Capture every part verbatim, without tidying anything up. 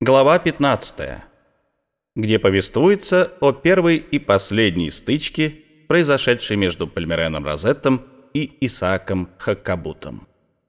Глава пятнадцатая, где повествуется о первой и последней стычке, произошедшей между Пальмиреном Розеттом и Исааком Хаккабутом.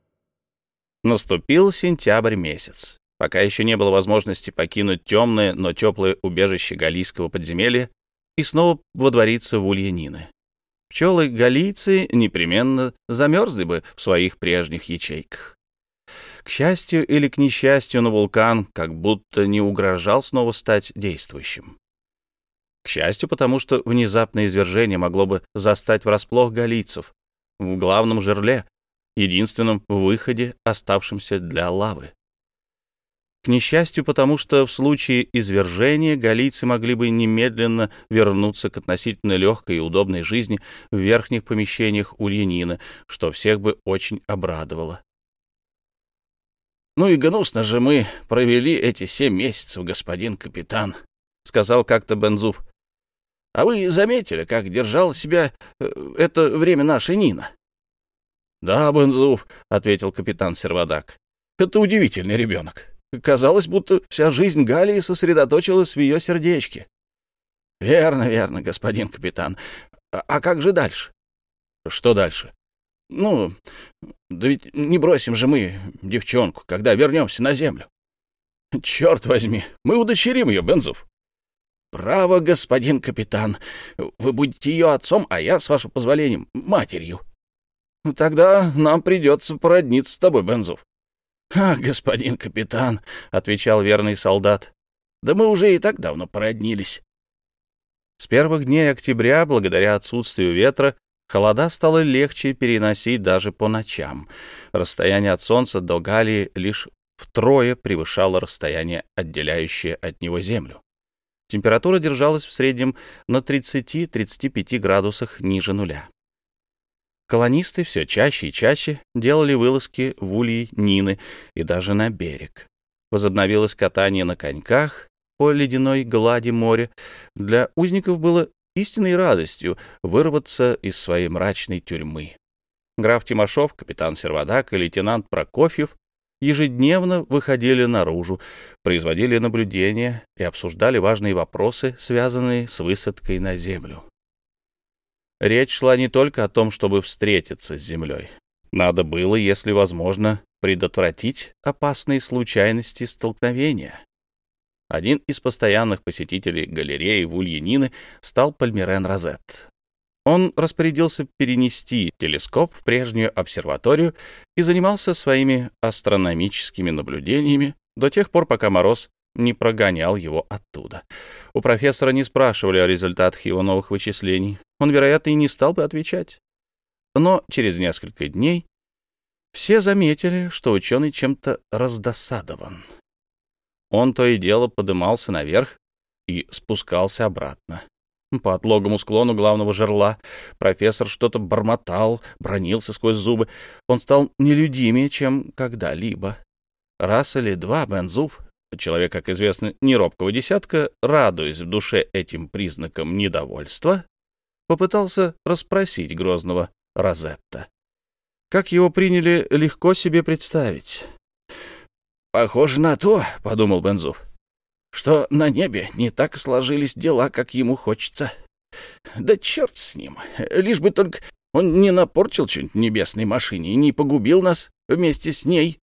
Наступил сентябрь месяц. Пока еще не было возможности покинуть темное, но теплое убежище галлийского подземелья и снова водвориться в улье Нины. Пчелы-галлийцы непременно замерзли бы в своих прежних ячейках. К счастью или к несчастью, но вулкан как будто не угрожал снова стать действующим. К счастью, потому что внезапное извержение могло бы застать врасплох галлийцев в главном жерле, единственном выходе, оставшемся для лавы. К несчастью, потому что в случае извержения галлийцы могли бы немедленно вернуться к относительно легкой и удобной жизни в верхних помещениях улья Нины, что всех бы очень обрадовало. «Ну и гнусно же мы провели эти семь месяцев, господин капитан», — сказал как-то Бензуф. «А вы заметили, как держала себя э, это время наша Нина?» «Да, Бензуф», — ответил капитан Сервадак, — «это удивительный ребенок. Казалось, будто вся жизнь Галлии сосредоточилась в ее сердечке». «Верно, верно, господин капитан. А, а как же дальше?» «Что дальше?» «Ну, да ведь не бросим же мы девчонку, когда вернемся на землю. Черт возьми, мы удочерим ее, Бензуф». «Право, господин капитан, вы будете ее отцом, а я, с вашим позволением, матерью». «Тогда нам придется породниться с тобой, Бензуф». «Ах, господин капитан», — отвечал верный солдат, — «да мы уже и так давно породнились». С первых дней октября, благодаря отсутствию ветра, холода стало легче переносить даже по ночам. Расстояние от Солнца до Галлии лишь втрое превышало расстояние, отделяющее от него Землю. Температура держалась в среднем на тридцати-тридцати пяти градусах ниже нуля. Колонисты все чаще и чаще делали вылазки в ульи Нины и даже на берег. Возобновилось катание на коньках по ледяной глади моря. Для узников было истинной радостью вырваться из своей мрачной тюрьмы. Граф Тимошов, капитан Сервадак и лейтенант Прокофьев ежедневно выходили наружу, производили наблюдения и обсуждали важные вопросы, связанные с высадкой на землю. Речь шла не только о том, чтобы встретиться с землей. Надо было, если возможно, предотвратить опасные случайности столкновения. Один из постоянных посетителей галереи в улье Нины стал Пальмирен Розетт. Он распорядился перенести телескоп в прежнюю обсерваторию и занимался своими астрономическими наблюдениями до тех пор, пока мороз не прогонял его оттуда. У профессора не спрашивали о результатах его новых вычислений. Он, вероятно, и не стал бы отвечать. Но через несколько дней все заметили, что ученый чем-то раздосадован. Он то и дело подымался наверх и спускался обратно. По отлогому склону главного жерла профессор что-то бормотал, бранился сквозь зубы. Он стал нелюдимее, чем когда-либо. Раз или два Бензуф, человек, как известно, неробкого десятка, радуясь в душе этим признаком недовольства, попытался расспросить грозного Розетта. Как его приняли, легко себе представить. «Похоже на то, — подумал Бензуф, — что на небе не так сложились дела, как ему хочется. Да черт с ним, лишь бы только он не напортил что-нибудь небесной машине и не погубил нас вместе с ней».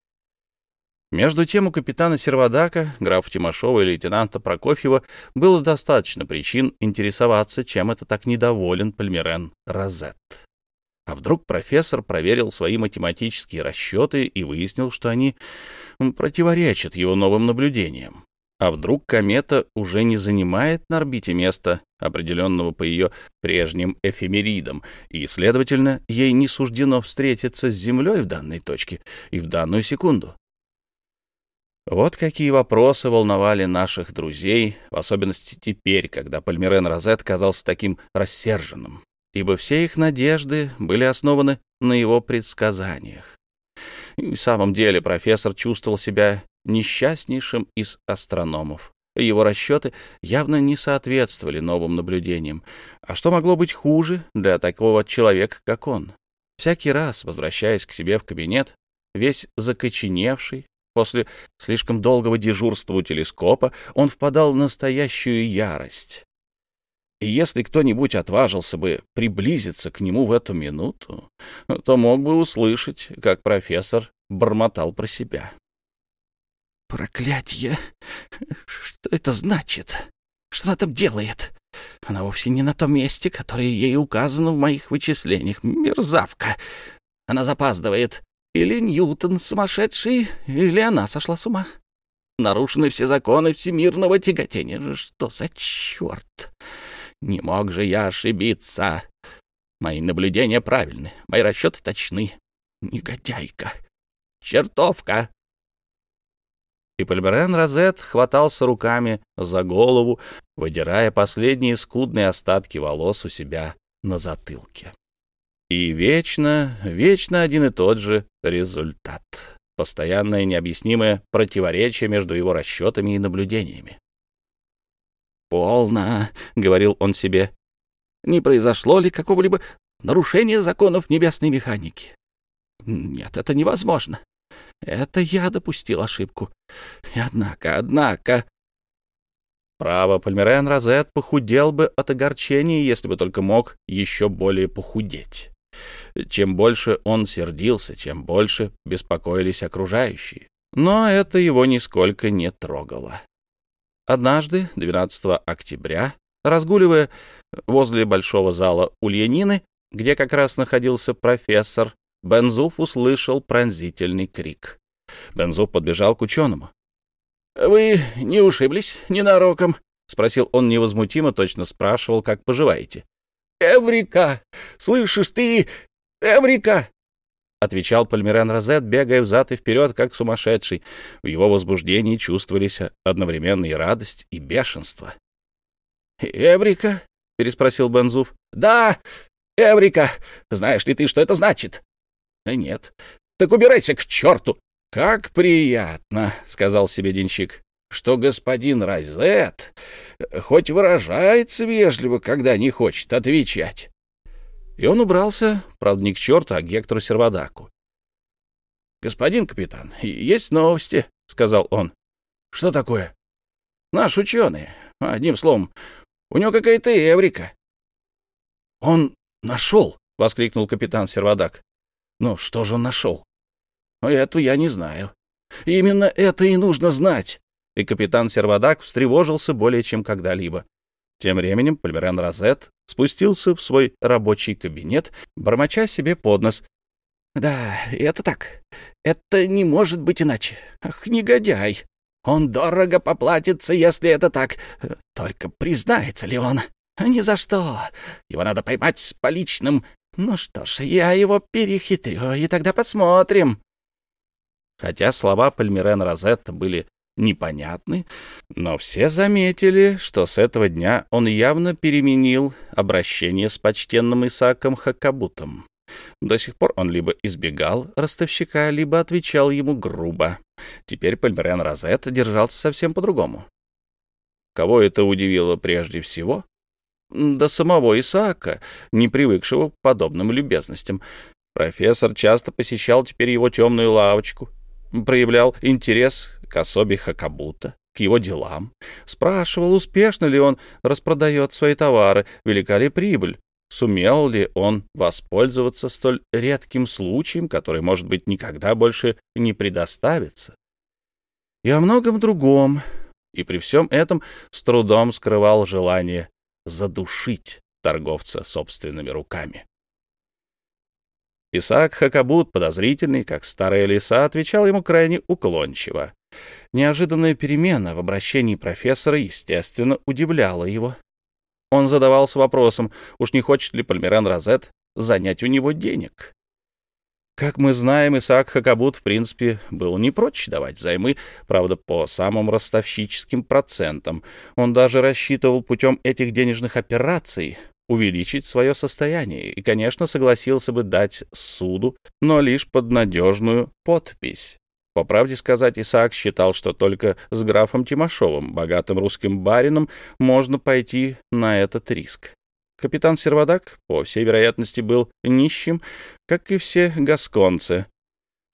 Между тем у капитана Сервадака, графа Тимошова и лейтенанта Прокофьева было достаточно причин интересоваться, чем это так недоволен Пальмирен Розетт. А вдруг профессор проверил свои математические расчеты и выяснил, что они противоречат его новым наблюдениям? А вдруг комета уже не занимает на орбите места, определенного по ее прежним эфемеридам, и, следовательно, ей не суждено встретиться с Землей в данной точке и в данную секунду? Вот какие вопросы волновали наших друзей, в особенности теперь, когда Пальмирен Розетт казался таким рассерженным, ибо все их надежды были основаны на его предсказаниях. И в самом деле профессор чувствовал себя несчастнейшим из астрономов. Его расчеты явно не соответствовали новым наблюдениям. А что могло быть хуже для такого человека, как он? Всякий раз, возвращаясь к себе в кабинет, весь закоченевший, После слишком долгого дежурства у телескопа он впадал в настоящую ярость. И если кто-нибудь отважился бы приблизиться к нему в эту минуту, то мог бы услышать, как профессор бормотал про себя. «Проклятье! Что это значит? Что она там делает? Она вовсе не на том месте, которое ей указано в моих вычислениях. Мерзавка! Она запаздывает. Или Ньютон сумасшедший, или она сошла с ума. Нарушены все законы всемирного тяготения. Что за черт? Не мог же я ошибиться. Мои наблюдения правильны, мои расчеты точны. Негодяйка! Чертовка!» И Пальмирен Розет хватался руками за голову, выдирая последние скудные остатки волос у себя на затылке. И вечно, вечно один и тот же результат. Постоянное необъяснимое противоречие между его расчетами и наблюдениями. «Полно», — говорил он себе, — «не произошло ли какого-либо нарушения законов небесной механики? Нет, это невозможно. Это я допустил ошибку. И однако, однако...» Право, Пальмирен Розет похудел бы от огорчения, если бы только мог еще более похудеть. Чем больше он сердился, чем больше беспокоились окружающие. Но это его нисколько не трогало. Однажды, двенадцатого октября, разгуливая возле большого зала Ульянины, где как раз находился профессор, Бензуф услышал пронзительный крик. Бензуф подбежал к ученому. «Вы не ушиблись ненароком?» — спросил он невозмутимо, точно спрашивал, как поживаете. «Эврика! Слышишь ты? Эврика!» — отвечал Пальмирен Розет, бегая взад и вперед, как сумасшедший. В его возбуждении чувствовались одновременно и радость, и бешенство. «Эврика?» — переспросил Бензуф. «Да, Эврика! Знаешь ли ты, что это значит?» «Нет». «Так убирайся к черту!» «Как приятно!» — сказал себе денщик, что господин Розет хоть выражается вежливо, когда не хочет отвечать. И он убрался, правда, не к черту, а к Гектору Сервадаку. «Господин капитан, есть новости», — сказал он. «Что такое?» «Наш ученый. Одним словом, у него какая-то эврика». «Он нашел!» — воскликнул капитан Сервадак. «Ну, что же он нашел?» «Эту я не знаю. Именно это и нужно знать». И капитан Сервадак встревожился более чем когда-либо. Тем временем Пальмирен Розет спустился в свой рабочий кабинет, бормоча себе под нос. «Да, это так. Это не может быть иначе. Ах, негодяй! Он дорого поплатится, если это так. Только признается ли он? Ни за что. Его надо поймать с поличным. Ну что ж, я его перехитрю, и тогда посмотрим». Хотя слова Пальмирена Розетта были непонятны, но все заметили, что с этого дня он явно переменил обращение с почтенным Исааком Хаккабутом. До сих пор он либо избегал ростовщика, либо отвечал ему грубо. Теперь Пальмирен Розетта держался совсем по-другому. Кого это удивило прежде всего? До самого Исаака, не привыкшего к подобным любезностям. Профессор часто посещал теперь его темную лавочку, проявлял интерес к особе Хаккабута, к его делам, спрашивал, успешно ли он распродает свои товары, велика ли прибыль, сумел ли он воспользоваться столь редким случаем, который, может быть, никогда больше не предоставится, и о многом другом, и при всем этом с трудом скрывал желание задушить торговца собственными руками. Исаак Хаккабут, подозрительный, как старая лиса, отвечал ему крайне уклончиво. Неожиданная перемена в обращении профессора, естественно, удивляла его. Он задавался вопросом, уж не хочет ли Пальмирен Розет занять у него денег. Как мы знаем, Исаак Хаккабут, в принципе, был не прочь давать взаймы, правда, по самым ростовщическим процентам. Он даже рассчитывал путем этих денежных операций увеличить свое состояние и, конечно, согласился бы дать суду, но лишь под надежную подпись. По правде сказать, Исаак считал, что только с графом Тимошовым, богатым русским барином, можно пойти на этот риск. Капитан Сервадак, по всей вероятности, был нищим, как и все гасконцы.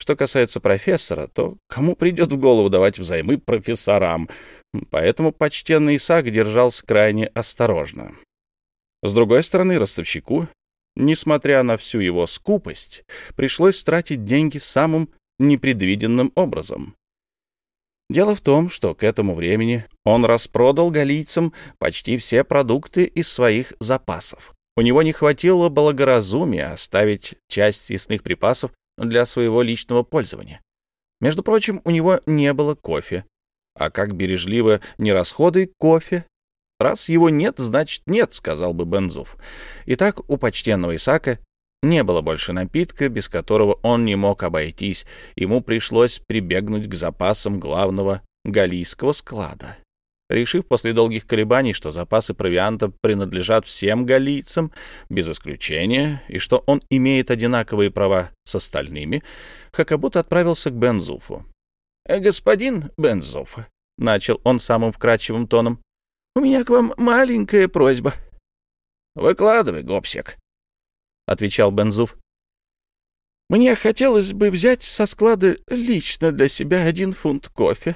Что касается профессора, то кому придет в голову давать взаймы профессорам? Поэтому почтенный Исаак держался крайне осторожно. С другой стороны, ростовщику, несмотря на всю его скупость, пришлось тратить деньги самым непредвиденным образом. Дело в том, что к этому времени он распродал галлийцам почти все продукты из своих запасов. У него не хватило благоразумия оставить часть съестных припасов для своего личного пользования. Между прочим, у него не было кофе. А как бережливо не расходуй кофе. Раз его нет, значит нет, сказал бы Бен-Зуф. Итак, у почтенного Исаака не было больше напитка, без которого он не мог обойтись. Ему пришлось прибегнуть к запасам главного галлийского склада. Решив после долгих колебаний, что запасы провианта принадлежат всем галлийцам, без исключения, и что он имеет одинаковые права с остальными, Хакабут отправился к Бен-Зуфу. «Господин Бен-Зуф», — начал он самым вкрадчивым тоном, — «у меня к вам маленькая просьба». «Выкладывай, гопсек», — отвечал Бен-Зуф. «Мне хотелось бы взять со склада лично для себя один фунт кофе».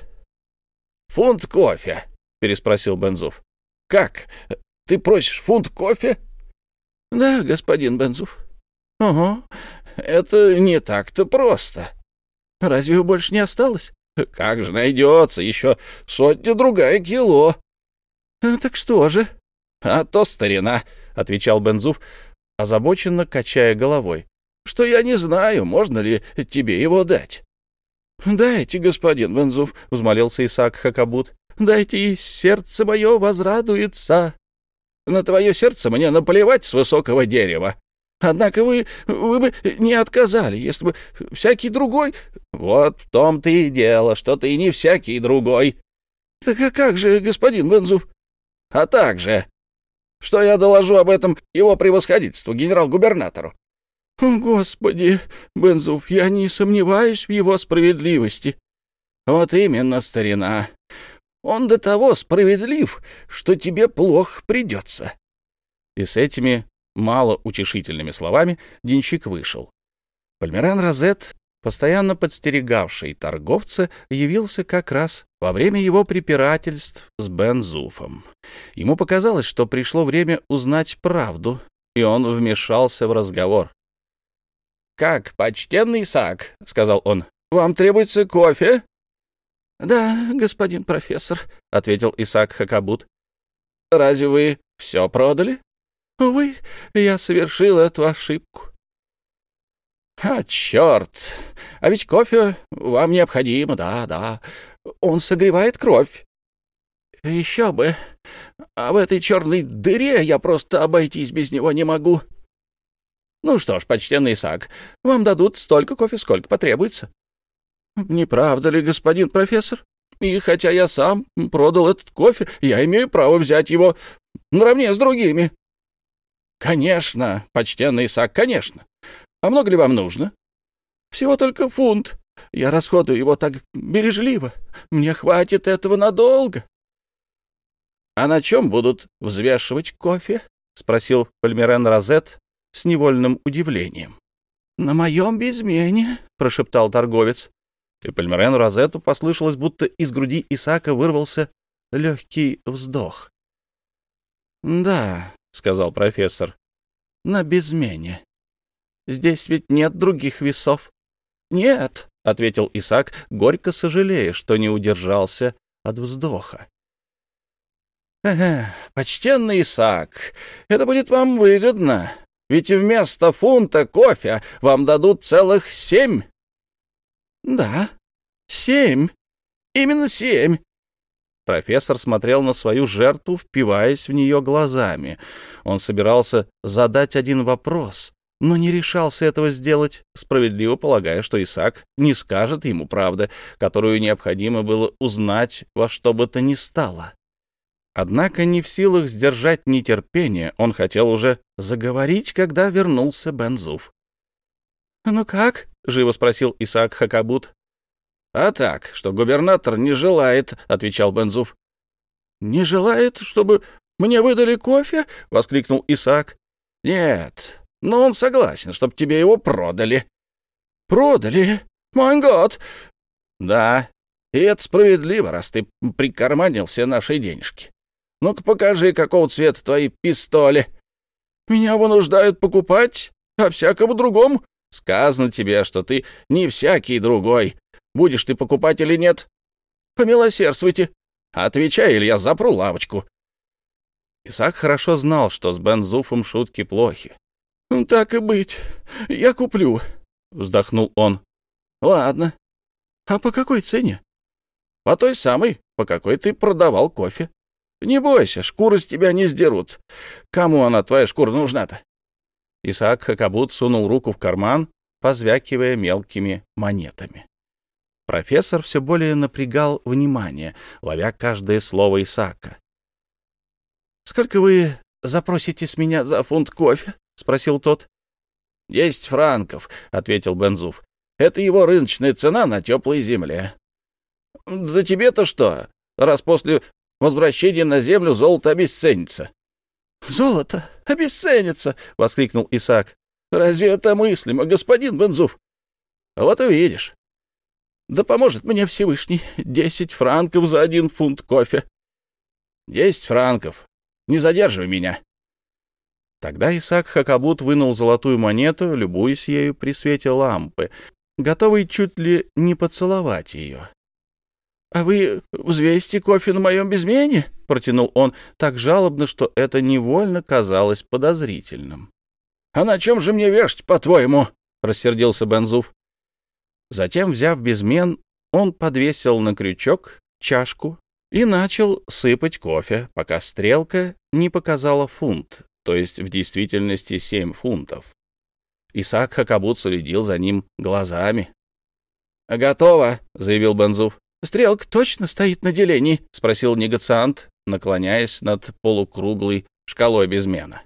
«Фунт кофе?» — переспросил Бен-Зуф. «Как? Ты просишь фунт кофе?» «Да, господин Бен-Зуф». «Ого, это не так-то просто. Разве больше не осталось?» «Как же найдется еще сотня-другая кило». «Так что же?» «А то старина», — отвечал Бен-Зуф, озабоченно качая головой, «что я не знаю, можно ли тебе его дать». «Дайте, господин Бен-Зуф», — взмолился Исаак Хакабут, — «дайте, и сердце мое возрадуется». «На твое сердце мне наплевать с высокого дерева. Однако вы, вы бы не отказали, если бы всякий другой...» «Вот в том-то и дело, что ты не всякий другой». «Так а как же, господин Бен-Зуф?» «А так же, что я доложу об этом его превосходительству, генерал-губернатору». «Господи, Бен-Зуф, я не сомневаюсь в его справедливости». «Вот именно, старина. Он до того справедлив, что тебе плохо придется». И с этими малоутешительными словами денщик вышел. Пальмиран Розет, постоянно подстерегавший торговца, явился как раз во время его препирательств с Бен-Зуфом. Ему показалось, что пришло время узнать правду, и он вмешался в разговор. «Как, почтенный Исаак», — сказал он, — «вам требуется кофе?» «Да, господин профессор», — ответил Исаак Хакабут. «Разве вы все продали?» «Увы, я совершил эту ошибку». «А, черт! А ведь кофе вам необходимо, да, да. Он согревает кровь». «Еще бы. А в этой черной дыре я просто обойтись без него не могу». «Ну что ж, почтенный Исаак, вам дадут столько кофе, сколько потребуется». «Не правда ли, господин профессор? И хотя я сам продал этот кофе, я имею право взять его наравне с другими». «Конечно, почтенный Исаак, конечно. А много ли вам нужно?» «Всего только фунт. Я расходую его так бережливо. Мне хватит этого надолго». «А на чем будут взвешивать кофе?» — спросил Пальмиран Розет с невольным удивлением. «На моем безмене», — прошептал торговец. И Пальмирану Розету послышалось, будто из груди Исаака вырвался легкий вздох. «Да», — сказал профессор, — «на безмене. Здесь ведь нет других весов». «Нет», — ответил Исаак, горько сожалея, что не удержался от вздоха. «Эх, почтенный Исаак, это будет вам выгодно, ведь вместо фунта кофе вам дадут целых семь». «Да, семь. Именно семь». Профессор смотрел на свою жертву, впиваясь в нее глазами. Он собирался задать один вопрос, но не решался этого сделать, справедливо полагая, что Исаак не скажет ему правды, которую необходимо было узнать во что бы то ни стало. Однако не в силах сдержать нетерпение, он хотел уже заговорить, когда вернулся Бен-Зуф. «Ну как?» — живо спросил Исаак Хакабут. «А так, что губернатор не желает», — отвечал Бен-Зуф. «Не желает, чтобы мне выдали кофе?» — воскликнул Исаак. «Нет, но он согласен, чтобы тебе его продали». «Продали? Мой год!» «Да, и это справедливо, раз ты прикарманил все наши денежки. Ну-ка покажи, какого цвета твои пистоли. Меня вынуждают покупать, а всякому другому. Сказано тебе, что ты не всякий другой. Будешь ты покупать или нет? Помилосердствуйте. Отвечай, или я запру лавочку». Исаак хорошо знал, что с Бен-Зуфом шутки плохи. «Так и быть, я куплю», — вздохнул он. «Ладно. А по какой цене?» «По той самой, по какой ты продавал кофе. Не бойся, шкуру с тебя не сдерут. Кому она, твоя шкура, нужна-то?» Исаак Хакабут сунул руку в карман, позвякивая мелкими монетами. Профессор все более напрягал внимание, ловя каждое слово Исаака. «Сколько вы запросите с меня за фунт кофе?» — спросил тот. «Десять франков», — ответил Бен-Зуф. «Это его рыночная цена на теплой земле». «Да тебе-то что, раз после возвращения на землю золото обесценится?» «Золото обесценится!» — воскликнул Исаак. «Разве это мыслимо, господин Бен-Зуф?» «Вот и видишь. Да поможет мне Всевышний. Десять франков за один фунт кофе». «Десять франков. Не задерживай меня». Тогда Исаак Хакабут вынул золотую монету, любуясь ею при свете лампы, готовый чуть ли не поцеловать ее. «А вы взвесите кофе на моем безмене?» — протянул он так жалобно, что это невольно казалось подозрительным. «А на чем же мне вешать, по-твоему?» — рассердился Бен-Зуф. Затем, взяв безмен, он подвесил на крючок чашку и начал сыпать кофе, пока стрелка не показала фунт, то есть в действительности семь фунтов. Исаак Хакабут следил за ним глазами. «Готово», — заявил Бен-Зуф. «Стрелка точно стоит на делении?» — спросил негациант, наклоняясь над полукруглой шкалой безмена.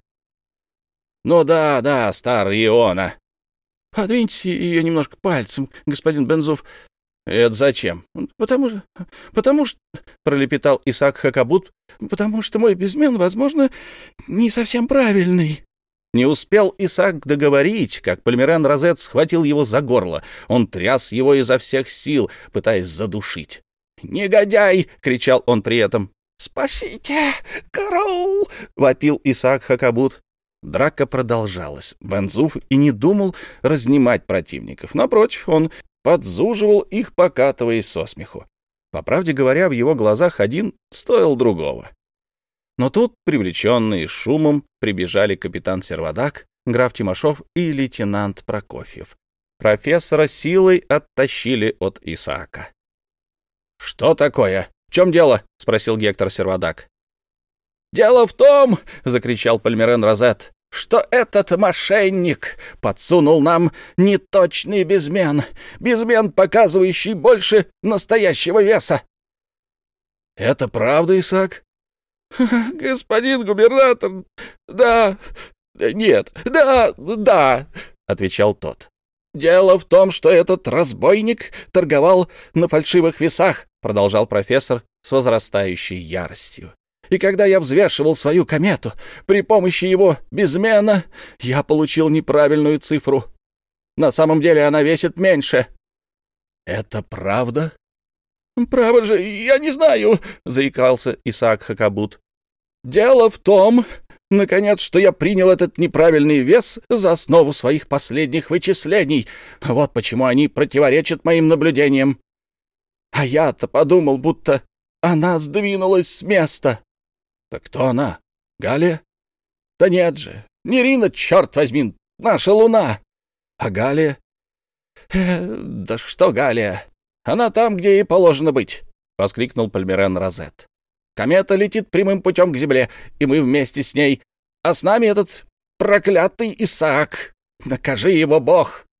«Ну да, да, старый Иона». «Подвиньте ее немножко пальцем, господин Бен-Зуф». «Это зачем?» «Потому что... потому что...» — пролепетал Исаак Хакабут. «Потому что мой безмен, возможно, не совсем правильный». Не успел Исаак договорить, как Пальмирен Розет схватил его за горло. Он тряс его изо всех сил, пытаясь задушить. «Негодяй!» — кричал он при этом. «Спасите! Караул!» — вопил Исаак Хакабут. Драка продолжалась. Бен-Зуф и не думал разнимать противников. Напротив, он подзуживал их, покатываясь со смеху. По правде говоря, в его глазах один стоил другого. Но тут, привлеченные шумом, прибежали капитан Сервадак, граф Тимошов и лейтенант Прокофьев. Профессора силой оттащили от Исаака. «Что такое? В чем дело?» — спросил Гектор Сервадак. «Дело в том, — закричал Пальмирен Розет, — что этот мошенник подсунул нам неточный безмен, безмен, показывающий больше настоящего веса». «Это правда, Исаак?» «Господин губернатор, да, нет, да, да», — отвечал тот. «Дело в том, что этот разбойник торговал на фальшивых весах», — продолжал профессор с возрастающей яростью. «И когда я взвешивал свою комету при помощи его безмена, я получил неправильную цифру. На самом деле она весит меньше». «Это правда?» «Право же, я не знаю», — заикался Исаак Хакабут. «Дело в том, наконец, что я принял этот неправильный вес за основу своих последних вычислений. Вот почему они противоречат моим наблюдениям. А я-то подумал, будто она сдвинулась с места». «Так кто она? Галия?» «Да нет же, Нерина, черт возьми, наша луна. А Галия?» э, «Да что Галия? Она там, где ей положено быть», — воскликнул Пальмирен Розет. «Комета летит прямым путем к Земле, и мы вместе с ней. А с нами этот проклятый Исаак. Накажи его Бог!»